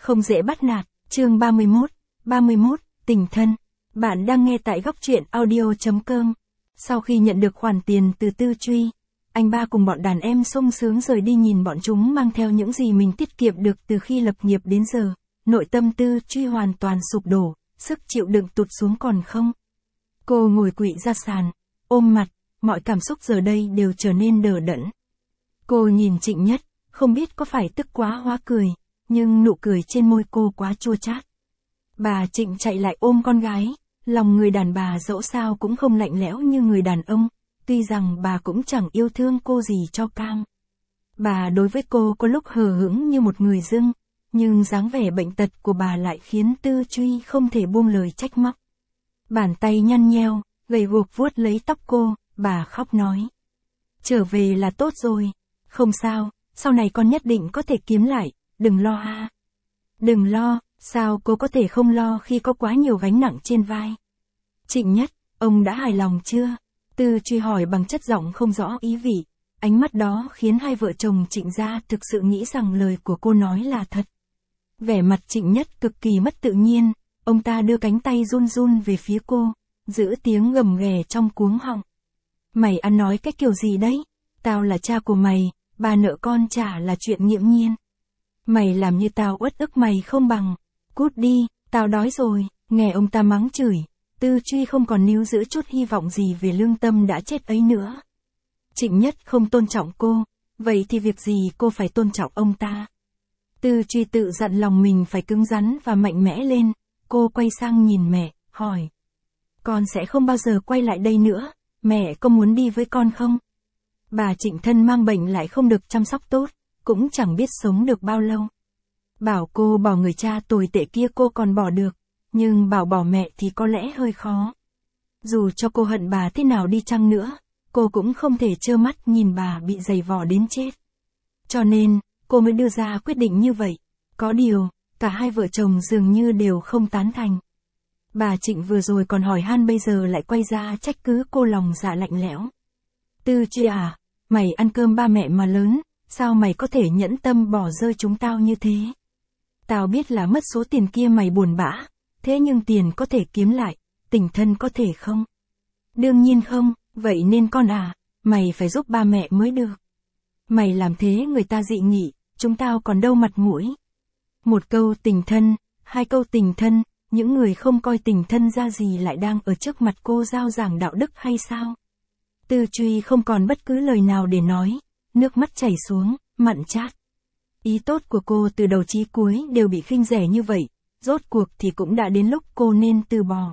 không dễ bắt nạt, chương 31, tình thân. Bạn đang nghe tại góc truyện audio.com. Sau khi nhận được khoản tiền từ Tư Truy, anh ba cùng bọn đàn em sung sướng rời đi, nhìn bọn chúng mang theo những gì mình tiết kiệm được từ khi lập nghiệp đến giờ. Nội tâm Tư Truy hoàn toàn sụp đổ, sức chịu đựng tụt xuống còn không. Cô ngồi quỵ ra sàn, ôm mặt, mọi cảm xúc giờ đây đều trở nên đờ đẫn. Cô nhìn Trịnh Nhất, không biết có phải tức quá hóa cười, nhưng nụ cười trên môi cô quá chua chát. Bà Trịnh chạy lại ôm con gái, lòng người đàn bà dẫu sao cũng không lạnh lẽo như người đàn ông, tuy rằng bà cũng chẳng yêu thương cô gì cho cam. Bà đối với cô có lúc hờ hững như một người dưng, nhưng dáng vẻ bệnh tật của bà lại khiến Tư Truy không thể buông lời trách móc. Bàn tay nhăn nheo, gầy guộc vuốt lấy tóc cô, bà khóc nói. Trở về là tốt rồi, không sao, sau này con nhất định có thể kiếm lại, đừng lo ha. Đừng lo, sao cô có thể không lo khi có quá nhiều gánh nặng trên vai. Trịnh Nhất, ông đã hài lòng chưa? Tư Truy hỏi bằng chất giọng không rõ ý vị, ánh mắt đó khiến hai vợ chồng Trịnh gia thực sự nghĩ rằng lời của cô nói là thật. Vẻ mặt Trịnh Nhất cực kỳ mất tự nhiên, ông ta đưa cánh tay run run về phía cô, giữ tiếng gầm ghè trong cuống họng. Mày ăn nói cái kiểu gì đấy? Tao là cha của mày, bà nợ con trả là chuyện nghiễm nhiên. Mày làm như tao uất ức mày không bằng. Cút đi, tao đói rồi. Nghe ông ta mắng chửi, Tư Truy không còn níu giữ chút hy vọng gì về lương tâm đã chết ấy nữa. Trịnh Nhất không tôn trọng cô, vậy thì việc gì cô phải tôn trọng ông ta? Tư Truy tự dặn lòng mình phải cứng rắn và mạnh mẽ lên, cô quay sang nhìn mẹ, hỏi. Con sẽ không bao giờ quay lại đây nữa, mẹ có muốn đi với con không? Bà Trịnh thân mang bệnh lại không được chăm sóc tốt, cũng chẳng biết sống được bao lâu. Bảo cô bỏ người cha tồi tệ kia cô còn bỏ được, nhưng bảo bỏ mẹ thì có lẽ hơi khó. Dù cho cô hận bà thế nào đi chăng nữa, cô cũng không thể trơ mắt nhìn bà bị giày vò đến chết. Cho nên, cô mới đưa ra quyết định như vậy. Có điều, cả hai vợ chồng dường như đều không tán thành. Bà Trịnh vừa rồi còn hỏi han bây giờ lại quay ra trách cứ cô lòng dạ lạnh lẽo. Tư Truy à, mày ăn cơm ba mẹ mà lớn, sao mày có thể nhẫn tâm bỏ rơi chúng tao như thế? Tao biết là mất số tiền kia mày buồn bã, thế nhưng tiền có thể kiếm lại, tình thân có thể không? Đương nhiên không, vậy nên con à, mày phải giúp ba mẹ mới được. Mày làm thế người ta dị nghị, chúng tao còn đâu mặt mũi. Một câu tình thân, hai câu tình thân, những người không coi tình thân ra gì lại đang ở trước mặt cô rao giảng đạo đức hay sao? Tư Truy không còn bất cứ lời nào để nói, nước mắt chảy xuống, mặn chát. Ý tốt của cô từ đầu chí cuối đều bị khinh rẻ như vậy, rốt cuộc thì cũng đã đến lúc cô nên từ bỏ.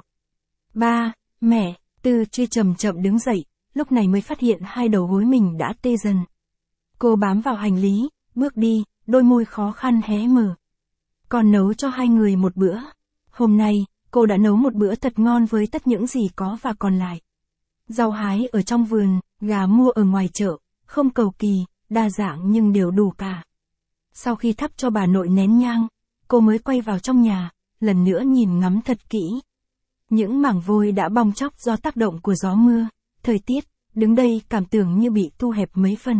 Ba, mẹ, Tư Truy chậm chậm đứng dậy, lúc này mới phát hiện hai đầu gối mình đã tê dần. Cô bám vào hành lý, bước đi, đôi môi khó khăn hé mở. Con nấu cho hai người một bữa. Hôm nay, cô đã nấu một bữa thật ngon với tất những gì có và còn lại. Rau hái ở trong vườn, gà mua ở ngoài chợ, không cầu kỳ, đa dạng nhưng đều đủ cả. Sau khi thắp cho bà nội nén nhang, cô mới quay vào trong nhà, lần nữa nhìn ngắm thật kỹ. Những mảng vôi đã bong tróc do tác động của gió mưa, thời tiết, đứng đây cảm tưởng như bị thu hẹp mấy phần.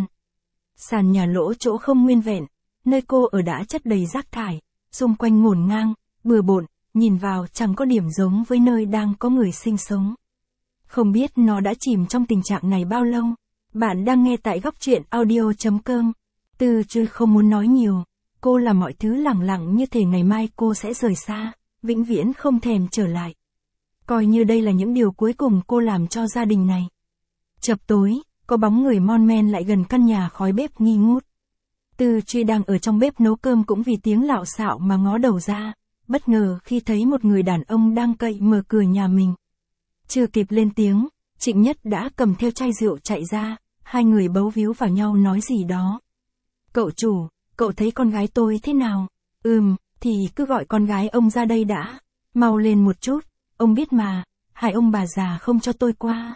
Sàn nhà lỗ chỗ không nguyên vẹn, nơi cô ở đã chất đầy rác thải, xung quanh ngổn ngang, bừa bộn, nhìn vào chẳng có điểm giống với nơi đang có người sinh sống. Không biết nó đã chìm trong tình trạng này bao lâu. Bạn đang nghe tại góc truyện audio.com. Tư Truy không muốn nói nhiều, cô làm mọi thứ lẳng lặng như thể ngày mai cô sẽ rời xa, vĩnh viễn không thèm trở lại. Coi như đây là những điều cuối cùng cô làm cho gia đình này. Chập tối, có bóng người mon men lại gần căn nhà khói bếp nghi ngút. Tư Truy đang ở trong bếp nấu cơm cũng vì tiếng lạo xạo mà ngó đầu ra, bất ngờ khi thấy một người đàn ông đang cậy mở cửa nhà mình. Chưa kịp lên tiếng, Trịnh Nhất đã cầm theo chai rượu chạy ra, hai người bấu víu vào nhau nói gì đó. Cậu chủ, cậu thấy con gái tôi thế nào? Thì cứ gọi con gái ông ra đây đã. Mau lên một chút, ông biết mà, hai ông bà già không cho tôi qua.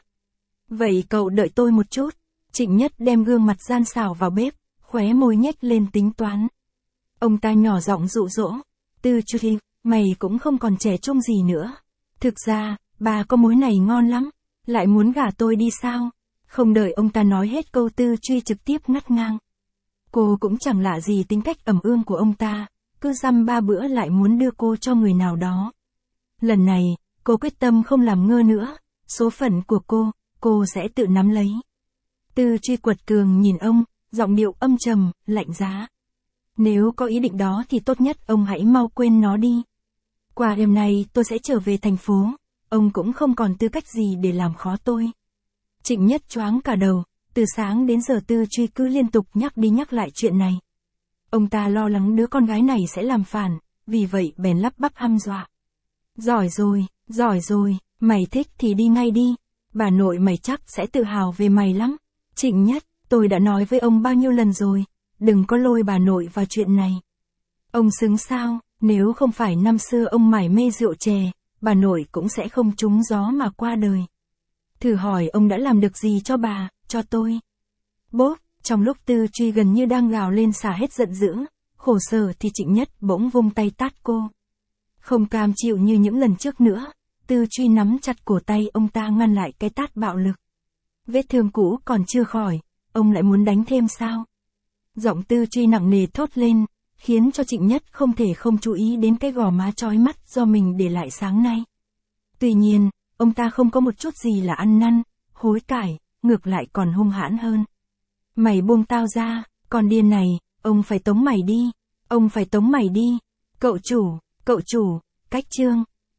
Vậy cậu đợi tôi một chút. Trịnh Nhất đem gương mặt gian xảo vào bếp, khóe môi nhếch lên tính toán. Ông ta nhỏ giọng dụ dỗ. Tư Truy, mày cũng không còn trẻ trung gì nữa. Thực ra, bà có mối này ngon lắm, lại muốn gả tôi đi sao? Không đợi ông ta nói hết câu, Tư Truy trực tiếp ngắt ngang. Cô cũng chẳng lạ gì tính cách ẩm ương của ông ta, cứ dăm ba bữa lại muốn đưa cô cho người nào đó. Lần này, cô quyết tâm không làm ngơ nữa, số phận của cô sẽ tự nắm lấy. Tư Truy quật cường nhìn ông, giọng điệu âm trầm, lạnh giá. Nếu có ý định đó thì tốt nhất ông hãy mau quên nó đi. Qua đêm nay tôi sẽ trở về thành phố, ông cũng không còn tư cách gì để làm khó tôi. Trịnh Nhất choáng cả đầu, từ sáng đến giờ Tư Truy cứ liên tục nhắc đi nhắc lại chuyện này. Ông ta lo lắng đứa con gái này sẽ làm phản, vì vậy bèn lắp bắp hăm dọa. Giỏi rồi, mày thích thì đi ngay đi, bà nội mày chắc sẽ tự hào về mày lắm. Trịnh Nhất, tôi đã nói với ông bao nhiêu lần rồi, đừng có lôi bà nội vào chuyện này. Ông xứng sao, nếu không phải năm xưa ông mải mê rượu chè, bà nội cũng sẽ không trúng gió mà qua đời. Thử hỏi ông đã làm được gì cho bà, cho tôi. Bốp, trong lúc Tư Truy gần như đang gào lên xả hết giận dữ, khổ sở thì Trịnh Nhất bỗng vung tay tát cô. Không cam chịu như những lần trước nữa, Tư Truy nắm chặt cổ tay ông ta ngăn lại cái tát bạo lực. Vết thương cũ còn chưa khỏi, ông lại muốn đánh thêm sao? Giọng Tư Truy nặng nề thốt lên, khiến cho Trịnh Nhất không thể không chú ý đến cái gò má chói mắt do mình để lại sáng nay. Tuy nhiên, ông ta không có một chút gì là ăn năn, hối cải, ngược lại còn hung hãn hơn. Mày buông tao ra, con điên này, ông phải tống mày đi, Cậu chủ, cách chương.